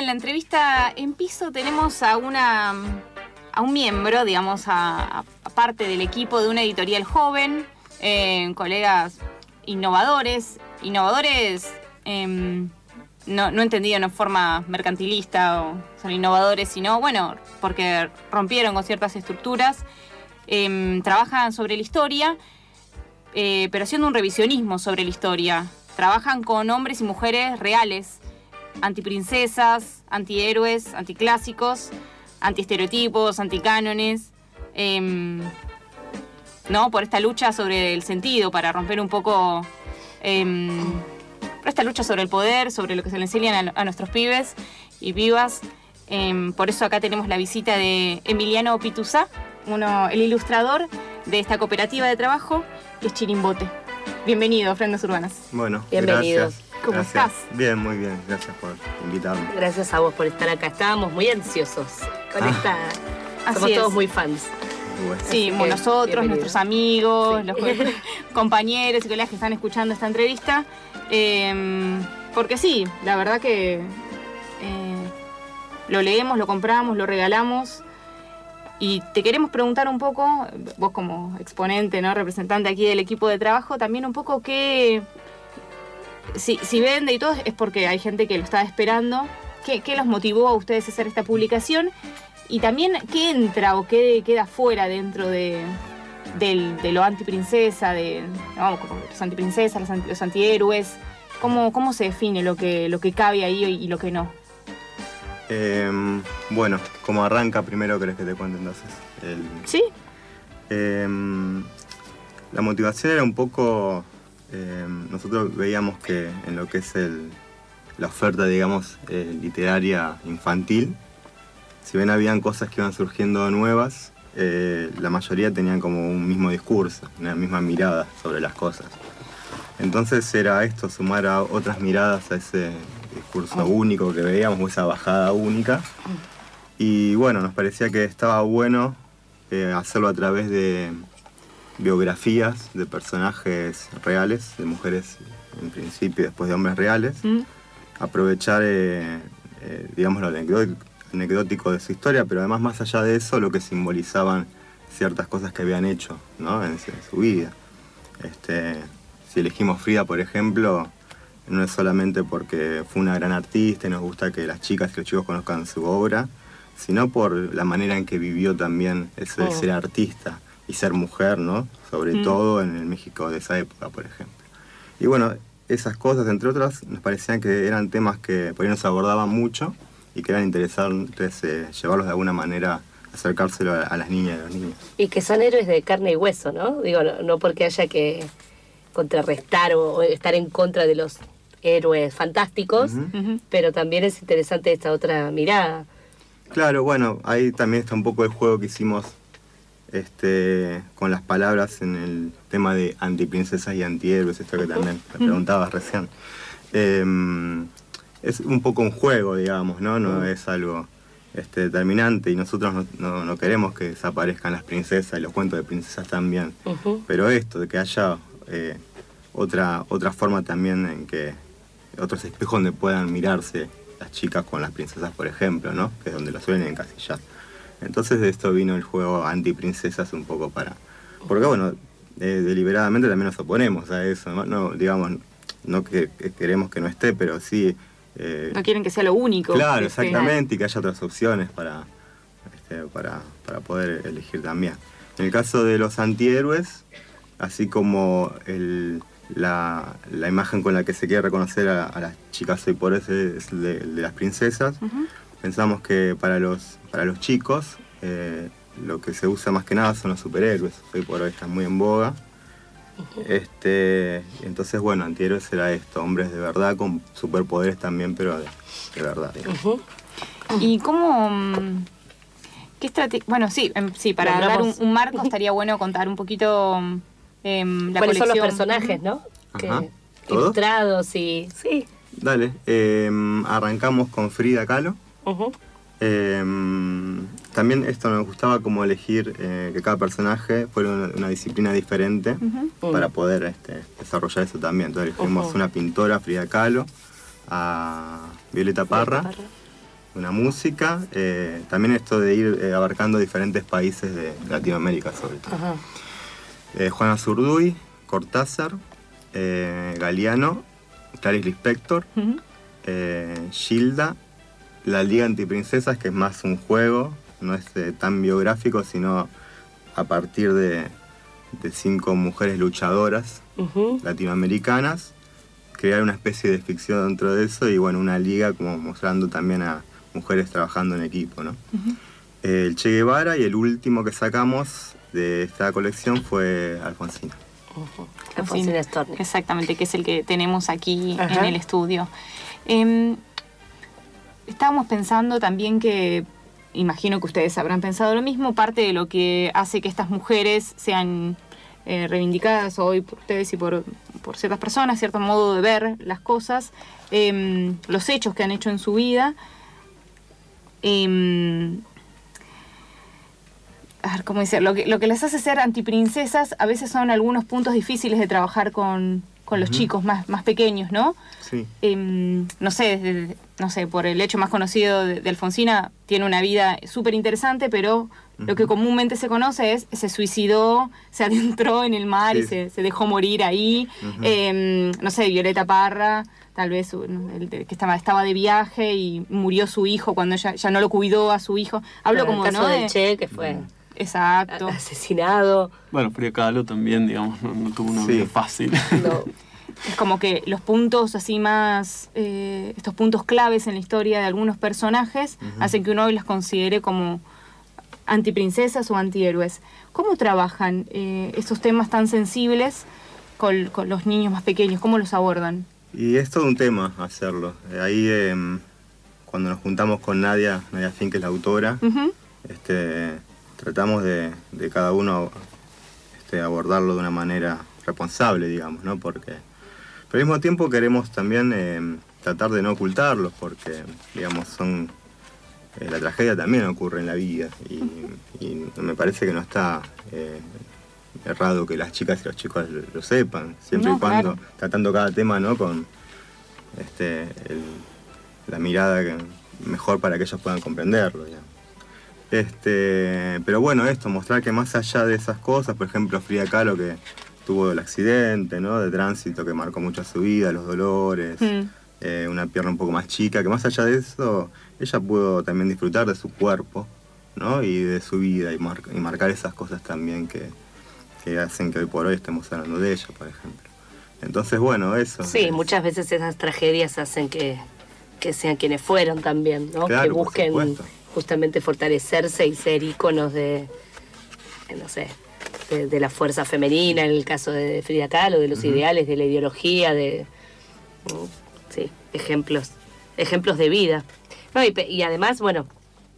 en la entrevista en piso tenemos a un miembro, digamos, a parte del equipo de una editorial joven, colegas innovadores, no entendido en forma mercantilista o son innovadores, sino, bueno, porque rompieron con ciertas estructuras, trabajan sobre la historia, pero haciendo un revisionismo sobre la historia. Trabajan con hombres y mujeres reales, antiprincesas, antihéroes, anticlásicos, antiestereotipos, anticánones, ¿no? Por esta lucha sobre el sentido, para romper un poco por esta lucha sobre el poder, sobre lo que se le enseñan a nuestros pibes y pibas. Por eso acá tenemos la visita de Emiliano Pituzá, el ilustrador de esta cooperativa de trabajo, que es Chirimbote. Bienvenido, Ofrendas Urbanas. Bueno, bienvenidos. Gracias. ¿Cómo estás? Bien, muy bien. Gracias por invitarme. Gracias a vos por estar acá. Estábamos muy ansiosos con esta... Somos Así todos es. muy fans. Bueno. Sí, Así que, nosotros, bienvenido. nuestros amigos, Sí. los compañeros y colegas que están escuchando esta entrevista. Porque sí, la verdad que lo leemos, lo compramos, lo regalamos. Y te queremos preguntar un poco, vos como exponente, ¿no? Representante aquí del equipo de trabajo, también un poco qué... Si vende y todo, es porque hay gente que lo estaba esperando. ¿Qué los motivó a ustedes a hacer esta publicación? Y también, ¿qué entra o qué queda fuera dentro de lo antiprincesa, como los antiprincesas, los antihéroes? ¿Cómo se define lo que cabe ahí y lo que no? Bueno, como arranca primero, ¿querés que te cuente entonces? ¿Sí? La motivación era un poco... nosotros veíamos que en lo que es la oferta, digamos, literaria infantil, si bien habían cosas que iban surgiendo nuevas, la mayoría tenían como un mismo discurso, una misma mirada sobre las cosas. Entonces era esto, sumar a otras miradas a ese discurso único que veíamos, o esa bajada única. Y bueno, nos parecía que estaba bueno hacerlo a través de biografías de personajes reales, de mujeres en principio y después de hombres reales. Aprovechar, digamos, lo anecdótico de su historia, pero además, más allá de eso, lo que simbolizaban ciertas cosas que habían hecho, ¿no? en su vida. Si elegimos Frida, por ejemplo, no es solamente porque fue una gran artista y nos gusta que las chicas y los chicos conozcan su obra, sino por la manera en que vivió también eso de ser artista y ser mujer, ¿no? Sobre todo en el México de esa época, por ejemplo. Y bueno, esas cosas, entre otras, nos parecían que eran temas que por ahí nos abordaban mucho y que eran interesantes llevarlos de alguna manera, acercárselo a las niñas y a los niños. Y que son héroes de carne y hueso, ¿no? Digo, no porque haya que contrarrestar o estar en contra de los héroes fantásticos, pero también es interesante esta otra mirada. Claro, bueno, ahí también está un poco el juego que hicimos con las palabras en el tema de antiprincesas y antihéroes, esto que también me preguntabas recién. Es un poco un juego, digamos, ¿no? No es algo determinante, y nosotros no queremos que desaparezcan las princesas y los cuentos de princesas también. Pero esto, de que haya otra forma también en que otros espejos donde puedan mirarse las chicas con las princesas, por ejemplo, ¿no? Que es donde lo suelen encasillar. Entonces de esto vino el juego antiprincesas un poco porque bueno, deliberadamente también nos oponemos a eso, ¿no? Digamos, no que queremos que no esté, pero sí... no quieren que sea lo único. Claro, exactamente, y que haya otras opciones para poder elegir también. En el caso de los antihéroes, así como la imagen con la que se quiere reconocer a las chicas hoy por hoy es de las princesas, pensamos que para los chicos lo que se usa más que nada son los superhéroes. Hoy por hoy están muy en boga. Entonces, bueno, antihéroes era esto, hombres de verdad con superpoderes también, pero de verdad. ¿Y cómo...? ¿Qué estrategia? Bueno, sí, para dar un marco estaría bueno contar un poquito la ¿Cuáles colección? son los personajes, no? Ilustrados y... Sí. Dale, arrancamos con Frida Kahlo. También esto nos gustaba como elegir que cada personaje fuera una disciplina diferente para poder desarrollar eso también. Entonces elegimos una pintora, Frida Kahlo, a Violeta Parra, una música, también esto de ir abarcando diferentes países de Latinoamérica sobre todo. Juana Zurduy, Cortázar, Galeano, Clarice Lispector, Gilda, La Liga Antiprincesas, que es más un juego, no es tan biográfico, sino a partir de 5 mujeres luchadoras latinoamericanas, crear una especie de ficción dentro de eso y bueno, una liga como mostrando también a mujeres trabajando en equipo, ¿no? El Che Guevara, y el último que sacamos de esta colección fue Alfonsina. Alfonsina Storni. Exactamente, que es el que tenemos aquí en el estudio. Estábamos pensando también que, imagino que ustedes habrán pensado lo mismo, parte de lo que hace que estas mujeres sean reivindicadas hoy por ustedes y por ciertas personas, cierto modo de ver las cosas, los hechos que han hecho en su vida. A ver, ¿cómo decir? Lo que les hace ser antiprincesas a veces son algunos puntos difíciles de trabajar con los chicos más pequeños, ¿no? Sí. No sé, por el hecho más conocido de Alfonsina, tiene una vida súper interesante, pero lo que comúnmente se conoce es se suicidó, se adentró en el mar y se dejó morir ahí. No sé, Violeta Parra, tal vez que estaba de viaje y murió su hijo cuando ella ya no lo cuidó a su hijo. Hablo Bueno, como, el caso ¿no? del Che, que fue Exacto. asesinado. Bueno, Frida Kahlo también, digamos, no tuvo una vida fácil. No. Es como que los puntos así más, estos puntos claves en la historia de algunos personajes hacen que uno hoy las considere como antiprincesas o antihéroes. ¿Cómo trabajan estos temas tan sensibles con los niños más pequeños? ¿Cómo los abordan? Y es todo un tema hacerlo. Ahí cuando nos juntamos con Nadia Fink, que es la autora, tratamos de cada uno abordarlo de una manera responsable, digamos, ¿no? Pero al mismo tiempo queremos también tratar de no ocultarlos, porque, digamos, la tragedia también ocurre en la vida y me parece que no está errado que las chicas y los chicos lo sepan, siempre y cuando tratando cada tema, ¿no? Con la mirada mejor para que ellos puedan comprenderlo, digamos. Pero bueno, mostrar que más allá de esas cosas, por ejemplo, Frida Kahlo, que tuvo el accidente, ¿no? De tránsito que marcó mucho su vida, los dolores, una pierna un poco más chica, que más allá de eso, ella pudo también disfrutar de su cuerpo, ¿no? Y de su vida, y marcar esas cosas también que hacen que hoy por hoy estemos hablando de ella, por ejemplo. Entonces, bueno, eso. Sí, muchas veces esas tragedias hacen que sean quienes fueron también, ¿no? Claro, que busquen justamente fortalecerse y ser íconos de la fuerza femenina, en el caso de Frida Kahlo, de los ideales, de la ideología, ejemplos de vida. No, y además, bueno,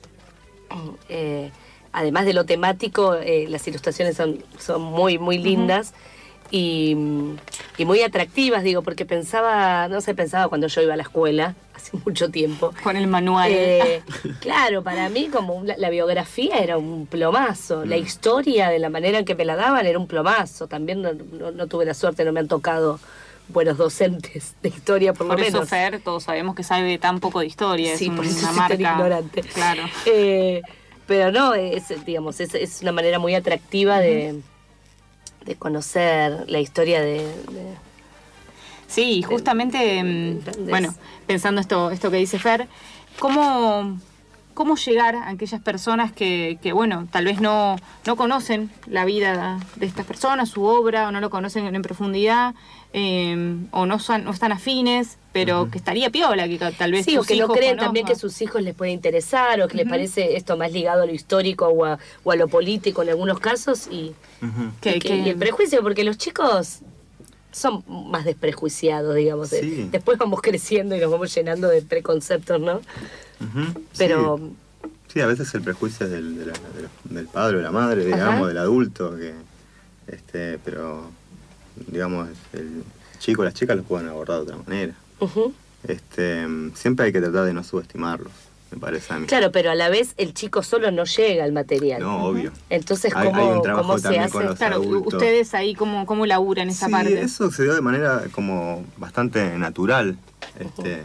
además de lo temático, las ilustraciones son muy, muy lindas y muy atractivas, digo, porque pensaba cuando yo iba a la escuela, hace mucho tiempo. Con el manual. Claro, para mí como la biografía era un plomazo, la historia de la manera en que me la daban era un plomazo. También no tuve la suerte, no me han tocado buenos docentes de historia, por lo menos. Por eso Fer, todos sabemos que sabe tan poco de historia, sí, es por eso una soy marca tan ignorante. Claro. Pero no, es una manera muy atractiva de conocer la historia de Sí, justamente, bueno, pensando esto que dice Fer, ¿cómo llegar a aquellas personas que bueno, tal vez no conocen la vida de estas personas, su obra, o no lo conocen en profundidad, o no están afines, pero que estaría piola, que tal vez sí, o que no creen conozcan también que sus hijos les puede interesar, o que les parece esto más ligado a lo histórico o a lo político en algunos casos, y el prejuicio, porque los chicos son más desprejuiciados, digamos. Sí. Después vamos creciendo y nos vamos llenando de preconceptos, ¿no? Pero sí, a veces el prejuicio es del padre o de la madre, digamos, del adulto, pero digamos, el chico o las chicas lo pueden abordar de otra manera. Siempre hay que tratar de no subestimarlos, me parece a mí. Claro, pero a la vez el chico solo no llega al material. No, obvio. Entonces, hay un trabajo ¿cómo se también hace? con los Claro, adultos. ustedes ahí cómo laburan esa Sí, parte. eso se dio de manera como bastante natural.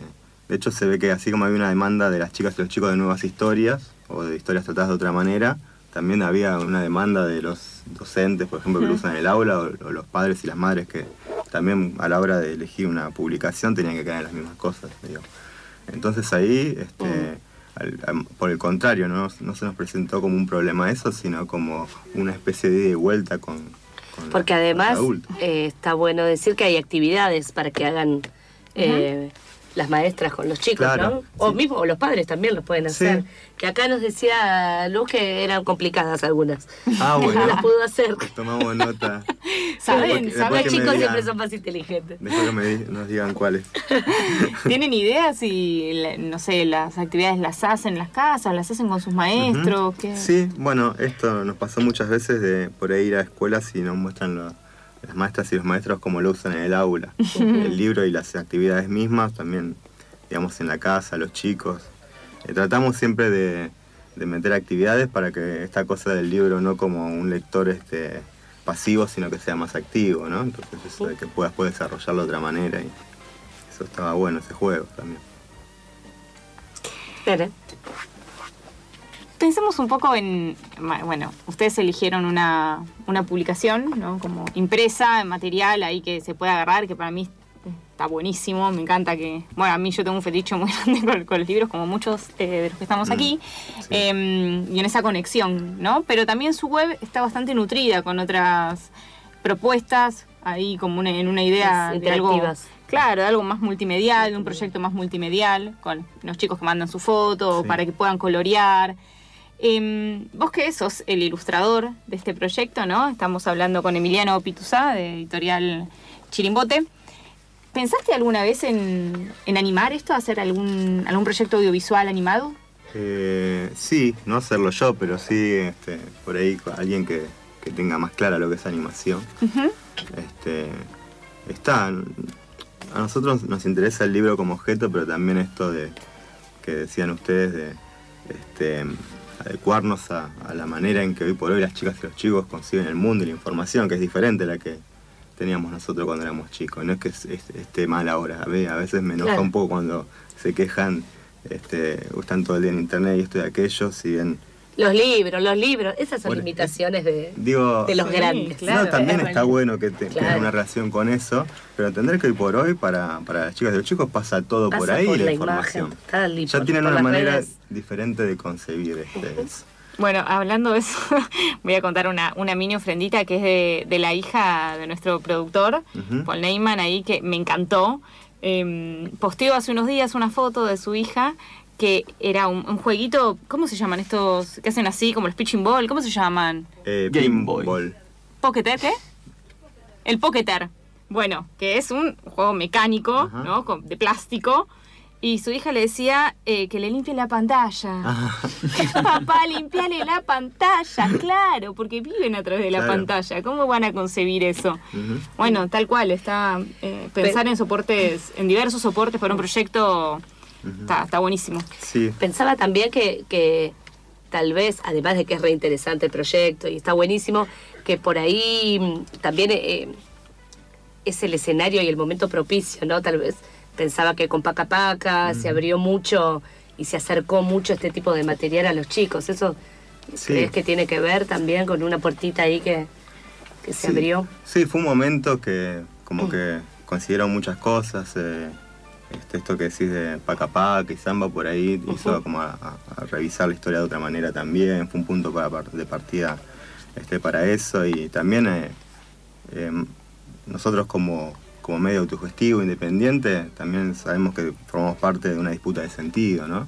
De hecho, se ve que así como había una demanda de las chicas y los chicos de nuevas historias, o de historias tratadas de otra manera, también había una demanda de los docentes, por ejemplo, que lo usan en el aula, o los padres y las madres que también a la hora de elegir una publicación tenían que quedar en las mismas cosas, digo. Entonces ahí, por el contrario, no se nos presentó como un problema eso, sino como una especie de ida y vuelta con porque además está bueno decir que hay actividades para que hagan las maestras con los chicos, claro, ¿no? O sí, mismo los padres también los pueden hacer. Sí. Que acá nos decía Luz que eran complicadas algunas. Bueno. No las pudo hacer. Tomamos nota. Saben, los chicos siempre son más inteligentes. Después que nos digan cuáles. ¿Tienen idea si, no sé, las actividades las hacen en las casas, las hacen con sus maestros? ¿Qué? Sí, bueno, esto nos pasó muchas veces de por ahí ir a escuelas y nos muestran las maestras y los maestros cómo lo usan en el aula. El libro y las actividades mismas también, digamos, en la casa, los chicos. Tratamos siempre de meter actividades para que esta cosa del libro no como un lector pasivo, sino que sea más activo, ¿no? Entonces eso de que puedas desarrollarlo de otra manera, y eso estaba bueno, ese juego también. Claro. Pensemos un poco en, bueno, ustedes eligieron una publicación, ¿no? Como impresa, en material ahí que se puede agarrar, que para mí está buenísimo, me encanta que, bueno, a mí yo tengo un fetiche muy grande con los libros, como muchos de los que estamos aquí, sí. Y en esa conexión, ¿no? Pero también su web está bastante nutrida con otras propuestas, ahí como en una idea de algo, claro, de algo más multimedial, de un proyecto más multimedial, con los chicos que mandan su foto, sí, para que puedan colorear. Vos que sos el ilustrador de este proyecto, ¿no? Estamos hablando con Emiliano Pituzá, de Editorial Chirimbote. ¿Pensaste alguna vez en animar esto, hacer algún proyecto audiovisual animado? Sí, no hacerlo yo, pero sí por ahí alguien que tenga más clara lo que es animación. A nosotros nos interesa el libro como objeto, pero también esto de que decían ustedes de adecuarnos a la manera en que hoy por hoy las chicas y los chicos conciben el mundo y la información, que es diferente a la que teníamos nosotros cuando éramos chicos. No es que esté mal ahora, a veces me enoja un poco cuando se quejan, están todo el día en internet y esto y aquello, si bien... Los libros, esas son limitaciones de los grandes. Claro, no, también está bueno que tengas una relación con eso, pero entender que hoy por hoy para las chicas y los chicos pasa todo por ahí, por la información. Ya tienen una manera diferente de concebir eso. Bueno, hablando de eso, voy a contar una mini ofrendita que es de la hija de nuestro productor, Paul Neyman, ahí, que me encantó. Posteó hace unos días una foto de su hija, que era un jueguito, ¿cómo se llaman estos que hacen así, como los pitching ball? ¿Cómo se llaman? Game Boy. ¿Pocketer qué? El Pocketer. Bueno, que es un juego mecánico, ¿no? De plástico. Y su hija le decía que le limpie la pantalla. Papá, limpiale la pantalla, claro, porque viven a través de la pantalla. ¿Cómo van a concebir eso? Bueno, tal cual, está pensar en soportes, en diversos soportes para un proyecto, está buenísimo. Sí. Pensaba también que tal vez, además de que es reinteresante el proyecto y está buenísimo, que por ahí también es el escenario y el momento propicio, ¿no? Tal vez pensaba que con Paca Paca se abrió mucho y se acercó mucho este tipo de material a los chicos. ¿Eso crees que tiene que ver también con una puertita ahí que se abrió? Sí, fue un momento que como que consiguieron muchas cosas. Esto que decís de Paca Paca y Samba por ahí hizo como a revisar la historia de otra manera también. Fue un punto de partida para eso. Y también nosotros como medio autogestivo, independiente, también sabemos que formamos parte de una disputa de sentido, ¿no?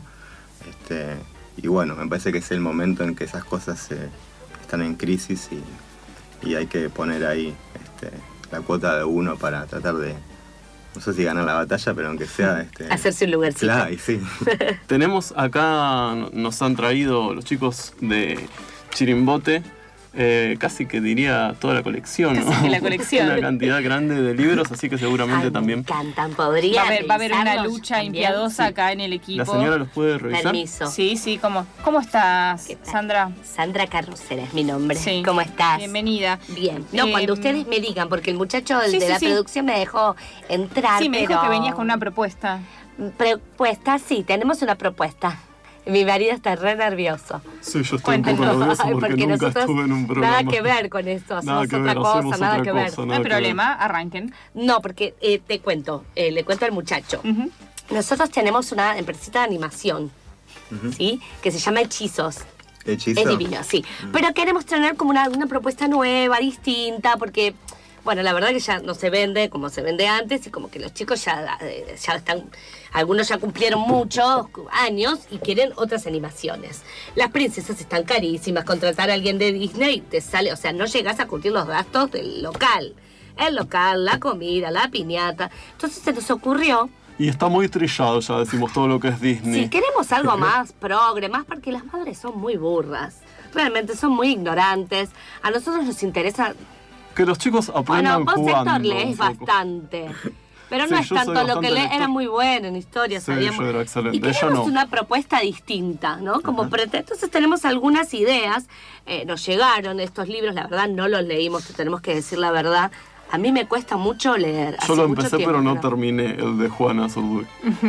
Y bueno, me parece que es el momento en que esas cosas están en crisis y hay que poner ahí la cuota de uno para tratar de, no sé si ganar la batalla, pero aunque sea... hacerse un lugarcito. Claro, y sí. Tenemos acá, nos han traído los chicos de Chirimbote, casi que diría toda la colección, ¿no? Casi la colección. Una cantidad grande de libros, así que seguramente también... Me encantan, podría va a haber una lucha impiedosa acá en el equipo. ¿La señora los puede revisar? Permiso. Sí, ¿cómo estás, Sandra? Sandra Carrocera es mi nombre. Sí. ¿Cómo estás? Bienvenida. Bien. No, cuando ustedes me digan, porque el muchacho de la producción me dejó entrar, Sí, me dijo que venías con una propuesta. Propuesta, sí, tenemos una propuesta. Mi marido está re nervioso. Sí, yo estoy un poco nervioso porque nunca estuve en un programa. Nada que ver con esto, hacemos otra cosa, nada que ver. No hay problema, arranquen. No, porque te cuento, le cuento al muchacho. Nosotros tenemos una empresita de animación, ¿sí? Que se llama Hechizos. ¿Hechizo? Es divino, sí. Pero queremos tener como una propuesta nueva, distinta, porque... Bueno, la verdad que ya no se vende como se vende antes y como que los chicos ya están, algunos ya cumplieron muchos años y quieren otras animaciones. Las princesas están carísimas, contratar a alguien de Disney te sale, o sea, no llegas a cubrir los gastos del local. El local, la comida, la piñata. Entonces se nos ocurrió... Y está muy trillado, ya decimos, todo lo que es Disney. Sí, queremos algo más progre, más porque las madres son muy burras. Realmente son muy ignorantes. A nosotros nos interesa... Que los chicos aprendan jugando. Bueno, vos, Héctor, lees bastante. Pero no es tanto lo que lees, era muy bueno en historia, sí, sabíamos. Yo era excelente. Y queremos una propuesta distinta, ¿no? Como entonces tenemos algunas ideas. Nos llegaron estos libros, la verdad no los leímos, tenemos que decir la verdad. A mí me cuesta mucho leer. Yo lo empecé, pero no terminé, el de Juana Zurduy.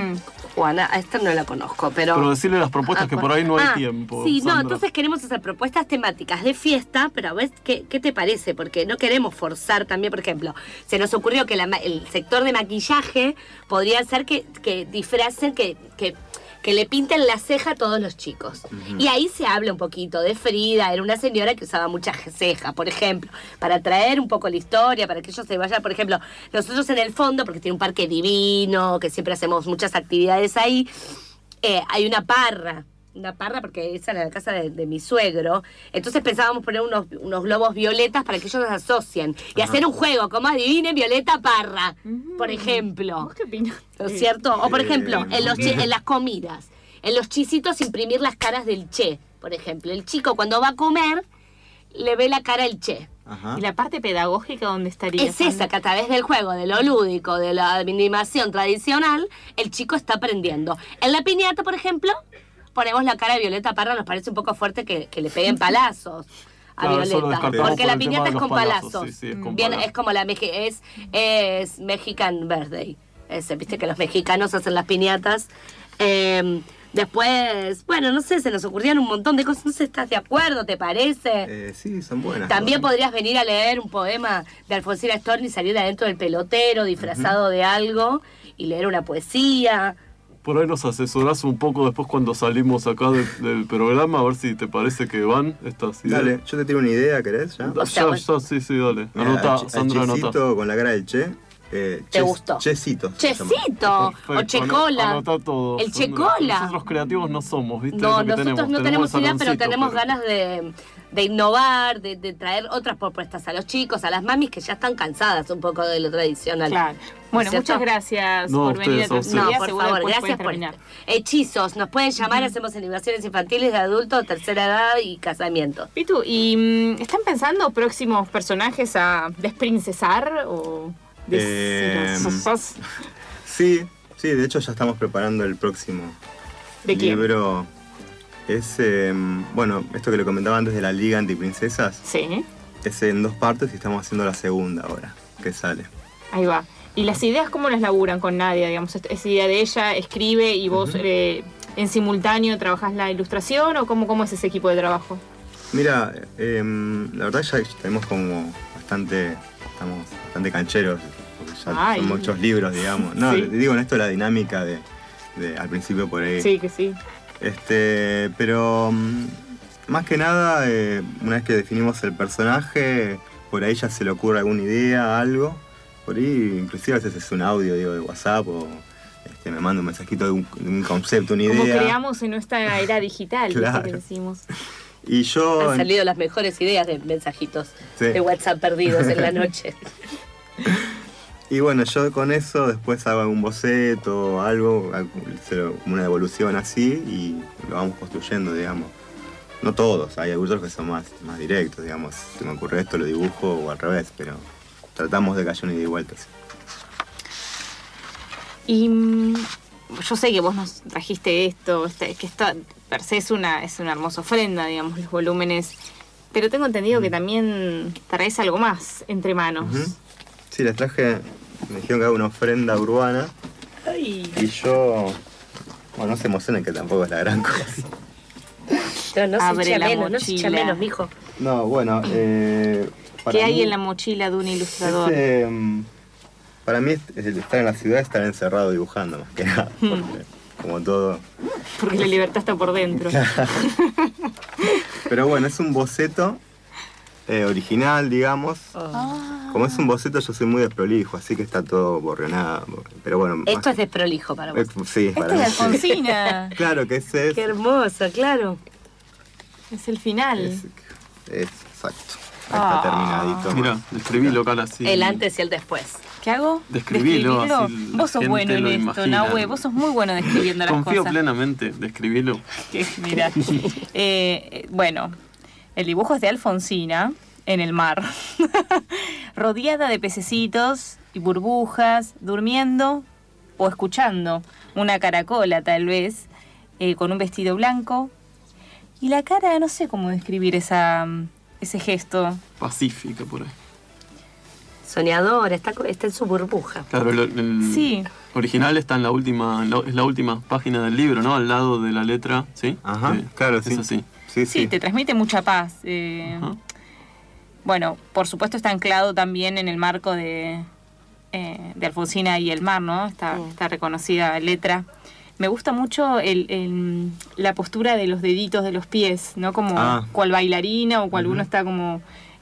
Juana, a esta no la conozco, pero... Pero decirle las propuestas que por ahí no hay tiempo. Sí, Sandra. No, entonces queremos hacer propuestas temáticas de fiesta, pero a ver, ¿qué te parece? Porque no queremos forzar también, por ejemplo, se nos ocurrió que el sector de maquillaje podría ser que disfracen, que le pinten la ceja a todos los chicos. Y ahí se habla un poquito de Frida, era una señora que usaba mucha ceja, por ejemplo, para traer un poco la historia, para que ellos se vayan, por ejemplo, nosotros en el fondo, porque tiene un parque divino, que siempre hacemos muchas actividades ahí, hay una parra porque esa era la casa de mi suegro, entonces pensábamos poner unos globos violetas para que ellos los asocien y hacer un juego, como adivinen Violeta Parra, por ejemplo. ¿Vos qué opinas? ¿No es cierto? O por ejemplo, en las comidas, en los chisitos imprimir las caras del Che, por ejemplo. El chico cuando va a comer le ve la cara al Che. ¿Y la parte pedagógica dónde estaría? Es esa, que a través del juego, de lo lúdico, de la animación tradicional, el chico está aprendiendo. En la piñata, por ejemplo, ponemos la cara de Violeta Parra, nos parece un poco fuerte que le peguen palazos a Violeta, porque la piñata es con palazos. Sí, es con Bien, palazos. es como es Mexican Birthday. Viste que los mexicanos hacen las piñatas. Después, bueno, no sé, se nos ocurrían un montón de cosas. No sé, ¿estás de acuerdo? ¿Te parece? Sí, son buenas. También podrías venir a leer un poema de Alfonsina Storni y salir de adentro del pelotero disfrazado de algo y leer una poesía. Por ahí nos asesorás un poco después cuando salimos acá del programa, a ver si te parece que van estas ideas. Dale, yo te tiro una idea, ¿querés? ¿Ya? Sí, dale. Anota, Sandra, anota. Con la cara del Che. ¿Te gustó? Checito. Checito. O Checola. Anota todo. El Checola. Nosotros creativos no somos, ¿viste? No, es lo que nosotros no tenemos idea, pero saloncito, tenemos ganas de innovar, de traer otras propuestas a los chicos, a las mamis que ya están cansadas un poco de lo tradicional. Claro. Bueno, ¿cierto? muchas gracias No, por venir a ustedes, tu No, día. por Seguro favor, después gracias pueden por terminar. Hechizos. Nos pueden llamar, hacemos animaciones infantiles de adultos, tercera edad y casamiento. Pitu, ¿y están pensando próximos personajes a desprincesar o Sí, de hecho ya estamos preparando el próximo ¿De quién? libro. Es, bueno, esto que le comentaba antes de la Liga Antiprincesas, Sí, es en 2 partes y estamos haciendo la segunda ahora, que sale. ahí va. ¿Y las ideas cómo las laburan con Nadia? Digamos, ¿es idea de ella, escribe y vos en simultáneo trabajás la ilustración o cómo es ese equipo de trabajo? Mira, la verdad ya tenemos como estamos bastante cancheros, porque ya son muchos libros, digamos. No, Sí. digo en esto la dinámica de al principio por ahí. Sí, que sí. Pero más que nada, una vez que definimos el personaje, por ahí ya se le ocurre alguna idea, algo. Por ahí, inclusive a veces es un audio, de WhatsApp o me manda un mensajito de un concepto, una idea. Como creamos en nuestra era digital, Claro. que decimos. Y yo... Han salido las mejores ideas de mensajitos Sí. de WhatsApp perdidos en la noche. Y bueno, yo con eso después hago un boceto, algo, como una evolución así, y lo vamos construyendo, digamos. No todos, hay algunos que son más directos, digamos. Si me ocurre esto, lo dibujo o al revés, pero tratamos de que haya una ida y vuelta. Sí. Y yo sé que vos nos trajiste esto, que esto per se es una hermosa ofrenda, digamos, los volúmenes. Pero tengo entendido que también traes algo más entre manos. Sí, les traje, me dijeron que haga una ofrenda urbana Ay. Y yo, bueno, no se emocionen que tampoco es la gran cosa. Pero no se Abre echa la menos, no se echa mochila. menos, mijo. No, bueno, ¿Qué hay en la mochila de un ilustrador? Para mí estar en la ciudad es estar encerrado dibujando más que nada, porque como todo. Porque la libertad está por dentro. Pero bueno, es un boceto original, digamos. Como es un boceto, yo soy muy desprolijo, así que está todo borronado. Pero bueno, Esto es desprolijo para vos. sí, Esta para es mí de sí. Alfonsina. Claro que ese es. Qué hermoso, claro. Es el final. Es exacto. Ahí está terminadito. Mira, describilo, Carla, así. El antes y el después. ¿Qué hago? Describilo, así la Vos sos gente bueno en lo esto, imagina. Nahue. Vos sos muy bueno describiendo las Confío cosas. plenamente, describilo. Mira. Bueno, el dibujo es de Alfonsina en el mar. Rodeada de pececitos y burbujas, durmiendo o escuchando una caracola tal vez, con un vestido blanco. Y la cara, no sé cómo describir ese gesto. Pacífica por ahí. Soñador, está en su burbuja. Claro, el Sí. original está en la última, es la última página del libro, ¿no? Al lado de la letra, ¿sí? Ajá, claro, sí. Es así. Sí, te transmite mucha paz. Ajá. Bueno, por supuesto está anclado también en el marco de Alfonsina y el mar, ¿no? Esta reconocida letra. Me gusta mucho la postura de los deditos de los pies, ¿no? Como cual bailarina o cual uno está como...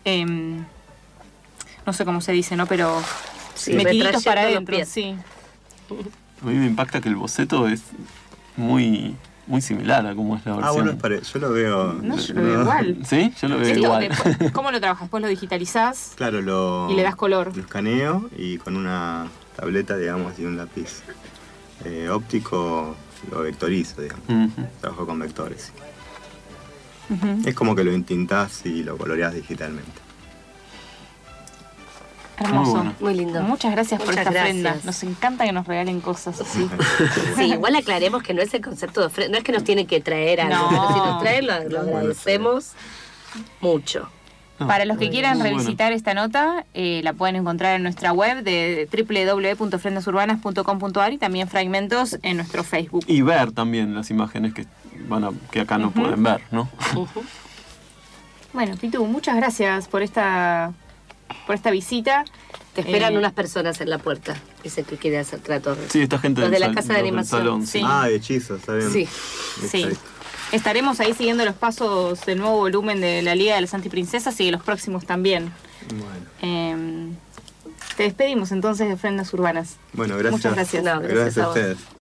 no sé cómo se dice, ¿no? Pero Sí, metiditos para retrayendo adentro, los pies. sí. A mí me impacta que el boceto es muy, muy similar a cómo es la versión. Bueno, yo lo veo. No, yo lo veo igual. ¿Sí? Yo lo veo Esto igual. después, ¿cómo lo trabajas? Después lo digitalizás Claro, y le das color. Lo escaneo y con una tableta, digamos, y un lápiz óptico lo vectorizo, digamos. Ujú. Trabajo con vectores. Ujú. Es como que lo intintás y lo coloreás digitalmente. Hermoso. Muy bueno. Muy lindo. Muchas gracias por Muchas esta gracias. ofrenda. Nos encanta que nos regalen cosas así. Sí, igual aclaremos que no es el concepto de ofrenda, no es que nos tienen que traer algo, No. pero si nos traen lo agradecemos mucho. No, Para los que quieran muy bueno. revisitar esta nota, la pueden encontrar en nuestra web de www.ofrendasurbanas.com.ar y también fragmentos en nuestro Facebook. Y ver también las imágenes que acá no pueden ver, ¿no? Bueno, Pitu, muchas gracias por esta visita. Te esperan Eh, unas personas en la puerta, dice que quiere hacer trato. Sí, esta gente Los de la sal- casa de los del animación. salón, Sí. De hechizos, está bien. Sí. Sí. Exacto. Estaremos ahí siguiendo los pasos del nuevo volumen de la Liga de las Antiprincesas y de los próximos también. Bueno. Te despedimos entonces de Ofrendas Urbanas. Bueno, gracias. Muchas gracias. No, gracias a Gracias a vos. ustedes.